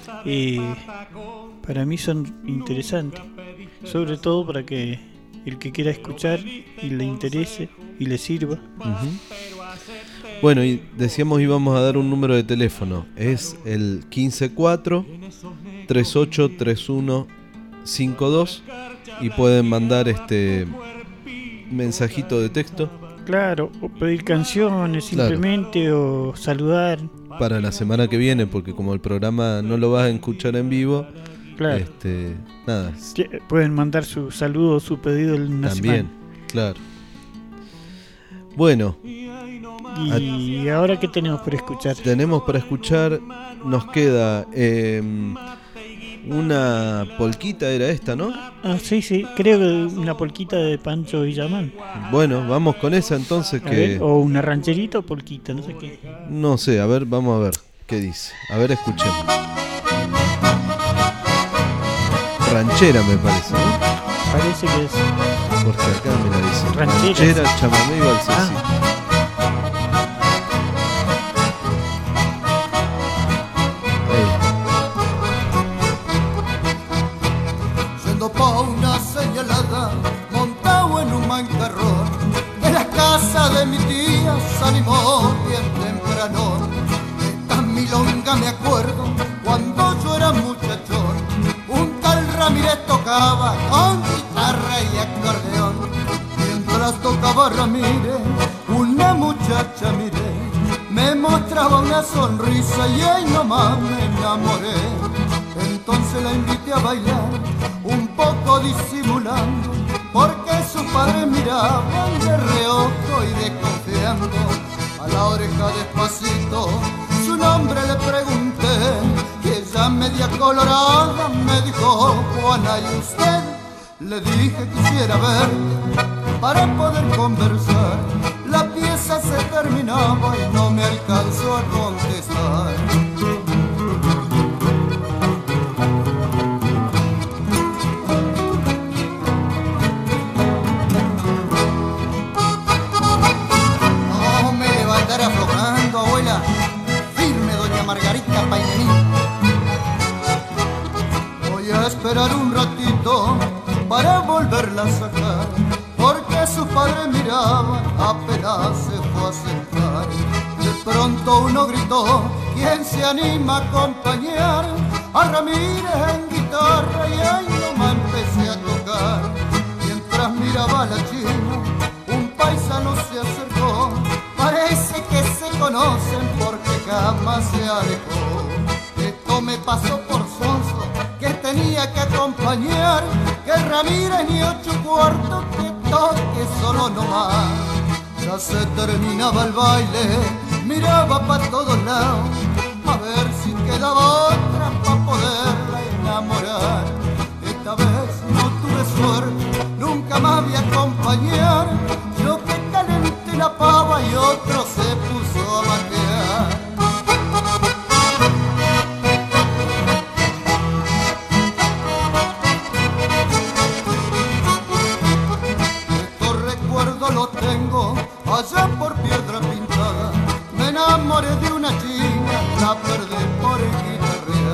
para mí son interesantes. Sobre todo para que el que quiera escuchar y le interese y le sirva. Uh-huh. Bueno, y decíamos íbamos a dar un número de teléfono. Es el 154-383152 y pueden mandar mensajito de texto. Claro, o pedir canciones simplemente, claro. O saludar. Para la semana que viene, porque como el programa no lo vas a escuchar en vivo, claro. Nada. Pueden mandar su saludo o su pedido en una también, semana. Claro. Bueno. ¿Y ahora qué tenemos para escuchar? Tenemos para escuchar, nos queda una polquita, era esta, ¿no? Ah, sí, creo que una polquita de Pancho Villamán. Bueno, vamos con esa entonces. O una rancherita o polquita, no sé qué. No sé, a ver, vamos a ver qué dice. A ver, escuchemos. Ranchera me parece, ¿no? Parece que es. Porque acá me la dice. Ranchera, chamamé y balsecito. Pa' una señalada, montado en un mancarrón, de la casa de mi tía se animó bien temprano. Esta milonga me acuerdo cuando yo era muchachón, un tal Ramírez tocaba con guitarra y acordeón. Mientras tocaba Ramírez, una muchacha miré, me mostraba una sonrisa y ahí nomás me enamoré. Entonces la invité a bailar, un poco disimulando, porque su padre miraba de reojo y desconfiando. A la oreja despacito, su nombre le pregunté, y ella media colorada me dijo: Juana, ¿y usted? Le dije quisiera verte para poder conversar. La pieza se terminaba y no me alcanzó a contestar. Aflojando, abuela, firme doña Margarita Painemí. Voy a esperar un ratito para volverla a sacar, porque su padre miraba, apenas se fue a sentar. De pronto uno gritó: ¿quién se anima a acompañar a Ramírez en guitarra? Y ahí nomás empecé a tocar. Mientras miraba a la china, un paisano se acercó. Parece que se conocen porque jamás se alejó. Esto me pasó por sonso, que tenía que acompañar, que Ramírez ni 8 cuartos, que toque solo nomás. Ya se terminaba el baile, miraba pa' todos lados, a ver si quedaba otra pa' poderla enamorar. Esta vez no tuve suerte, nunca más vi acompañar. Yo que calenté la pava y otro se puso a matear. Estos recuerdos los tengo allá por Piedra Pintada. Me enamoré de una chica, la perdí por guitarrera.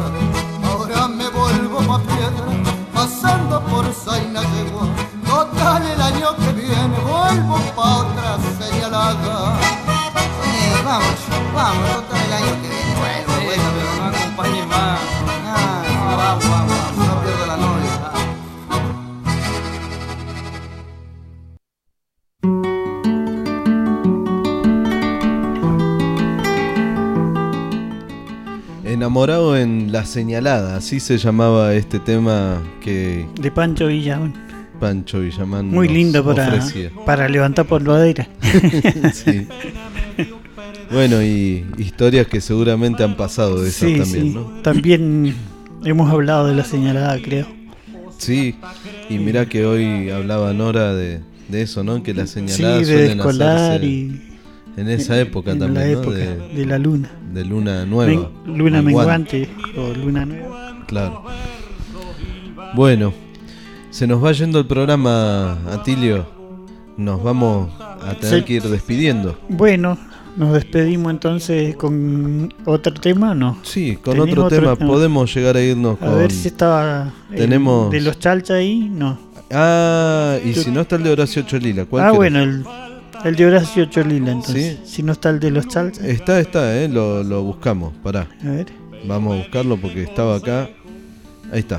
Enamorado en la señalada, así se llamaba este tema que De Pancho Villamán. Pancho Villamán Muy nos lindo ofrecía. para levantar polvadera. Sí. Bueno, y historias que seguramente han pasado de esas también, ¿no? También hemos hablado de la señalada, creo. Sí, y mira que hoy hablaba Nora de eso, ¿no? Que las señaladas Sí, de suelen escolar hacerse y en esa época en también, la ¿no? época de la luna. De luna nueva. Luna menguante o luna nueva. Claro. Bueno, se nos va yendo el programa, Atilio. Nos vamos a tener que ir despidiendo. Bueno, nos despedimos entonces con otro tema, ¿o no? Sí, con otro tema. Podemos llegar a irnos con... A ver si estaba Tenemos... de los Chalcha ahí, no. Ah, y si no está el de Horacio Cholila. ¿Cuál querés? Bueno, el de Horacio Cholila, entonces. ¿Sí? Si no está el de los Chalcha. Está, lo buscamos. Pará. A ver. Vamos a buscarlo porque estaba acá. Ahí está.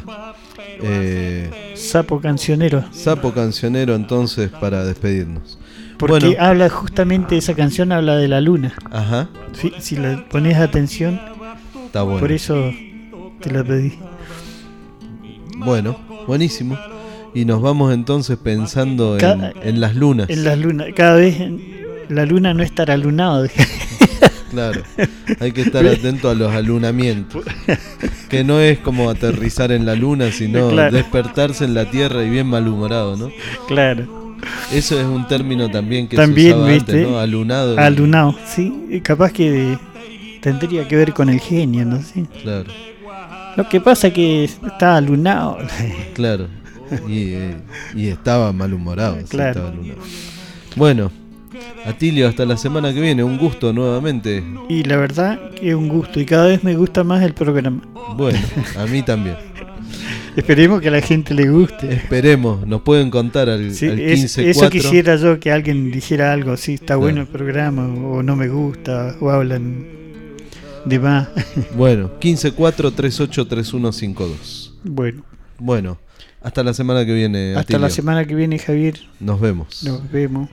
Sapo Cancionero. Sapo Cancionero, entonces, para despedirnos. Porque bueno, habla justamente, esa canción habla de la luna. Ajá. Si le pones atención, está bueno. Por eso te la pedí. Bueno, buenísimo. Y nos vamos entonces pensando en las lunas. En las lunas. Cada vez la luna no estará lunado. Claro, hay que estar atento a los alunamientos. Que no es como aterrizar en la luna, sino despertarse en la tierra y bien malhumorado, ¿no? Claro. Eso es un término también que también, se usaba ¿viste? antes, ¿no? Alunado. Alunado, sí. Capaz que tendría que ver con el genio, ¿no? Sí. Claro. Lo que pasa es que está alunado. Claro. Y estaba malhumorado. Claro. Sí, estaba alunado. Bueno, Atilio, hasta la semana que viene. Un gusto nuevamente. Y la verdad que es un gusto. Y cada vez me gusta más el programa. Bueno, a mí también. Esperemos que a la gente le guste. Esperemos, nos pueden contar al 15-4. Eso quisiera yo, que alguien dijera algo, sí, está bueno el programa, o no me gusta, o hablan de más. Bueno, 15-4-383152. Bueno, hasta la semana que viene, Hasta Atilio. la semana que viene, Javier. Nos vemos. Nos vemos.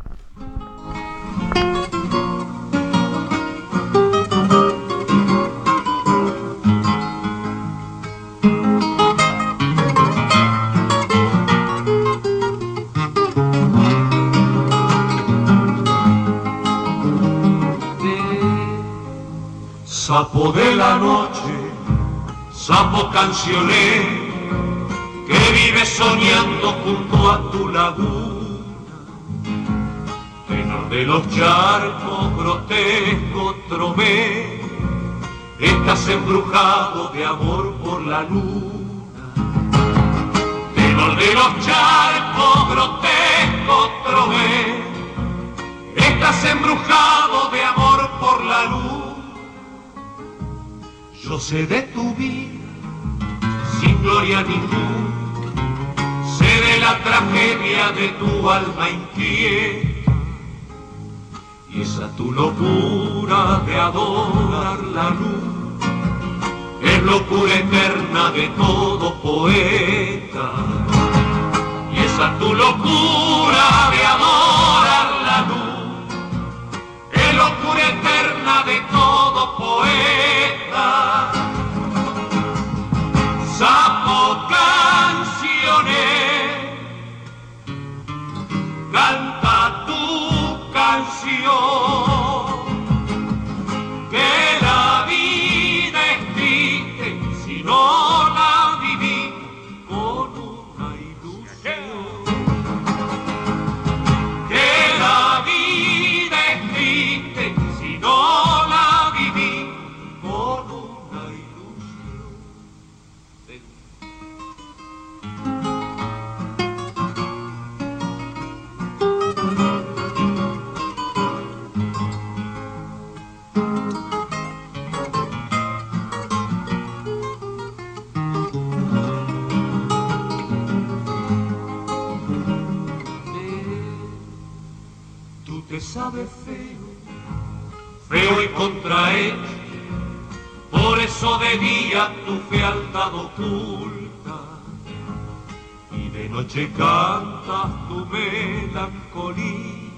Sapo de la noche, sapo cancionero, que vive soñando junto a tu laguna. Tenor de los charcos, grotesco tromero, estás embrujado de amor por la luna. Tenor de los charcos, grotesco tromero, estás embrujado de amor por la luna. Yo sé de tu vida, sin gloria ninguna, sé de la tragedia de tu alma inquieta, y esa tu locura de adorar la luz, es locura eterna de todo poeta, y esa tu locura de adorar la luz, es locura eterna de todo poeta. Sapo cancionero, canta tu canción, que la vida es triste si no la viví con una ilusión, que la vida es triste si no la viví con una ilusión. Tú te sabes feo y contrahecho, por eso de día tu fealdad oculta, y de noche cantas tu melancolía,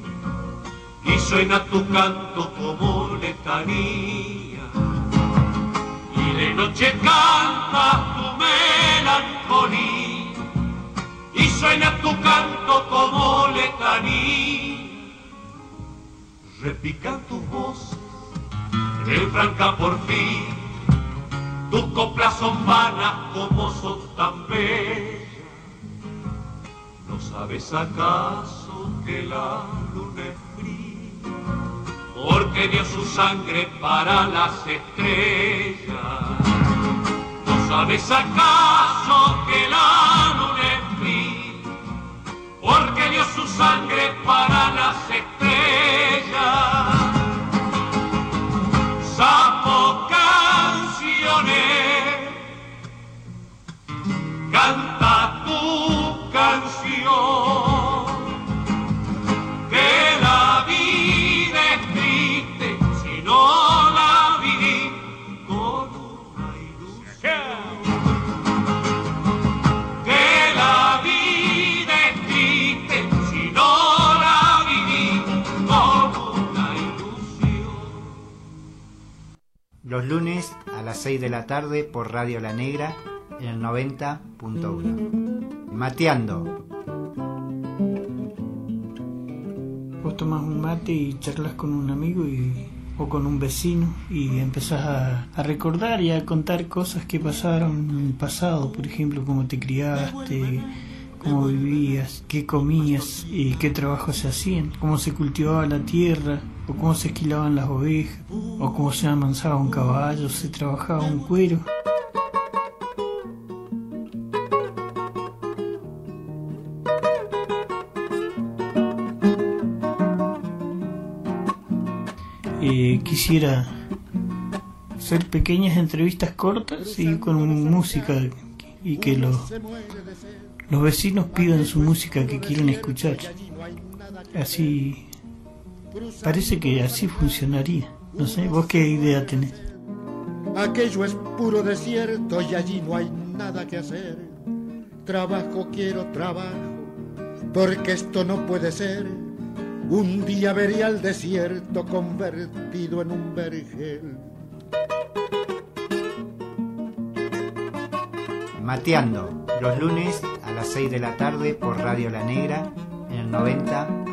y suena tu canto como letanía, y De noche canta tu melancolía y suena tu canto como letaní. Repican tus voces en franca porfía, tus coplas son vanas como son tan bellas. ¿No sabes acaso que la luna es fría? Porque dio su sangre para las estrellas. ¿No sabes acaso que la luna es fría? Porque dio su sangre para las estrellas. Sapo canciones, canta tu canción, que la vida es triste si no la viví con una ilusión, que la vida es triste si no la viví con una ilusión. Los lunes a las 6 de la tarde por Radio La Negra en el 90.1. Mateando. Vos tomás un mate y charlas con un amigo o con un vecino y empezás a recordar y a contar cosas que pasaron en el pasado, por ejemplo, cómo te criaste, cómo vivías, qué comías y qué trabajos se hacían, cómo se cultivaba la tierra, o cómo se esquilaban las ovejas, o cómo se amansaba un caballo, se trabajaba un cuero. Quisiera hacer pequeñas entrevistas cortas y con música y que los vecinos pidan su música que quieren escuchar. Así parece que así funcionaría. No sé, ¿vos qué idea tenés? Aquello es puro desierto y allí no hay nada que hacer. Trabajo, quiero trabajo, porque esto no puede ser. Un día vería el desierto convertido en un vergel. Mateando, los lunes a las 6 de la tarde por Radio La Negra en el 90.1.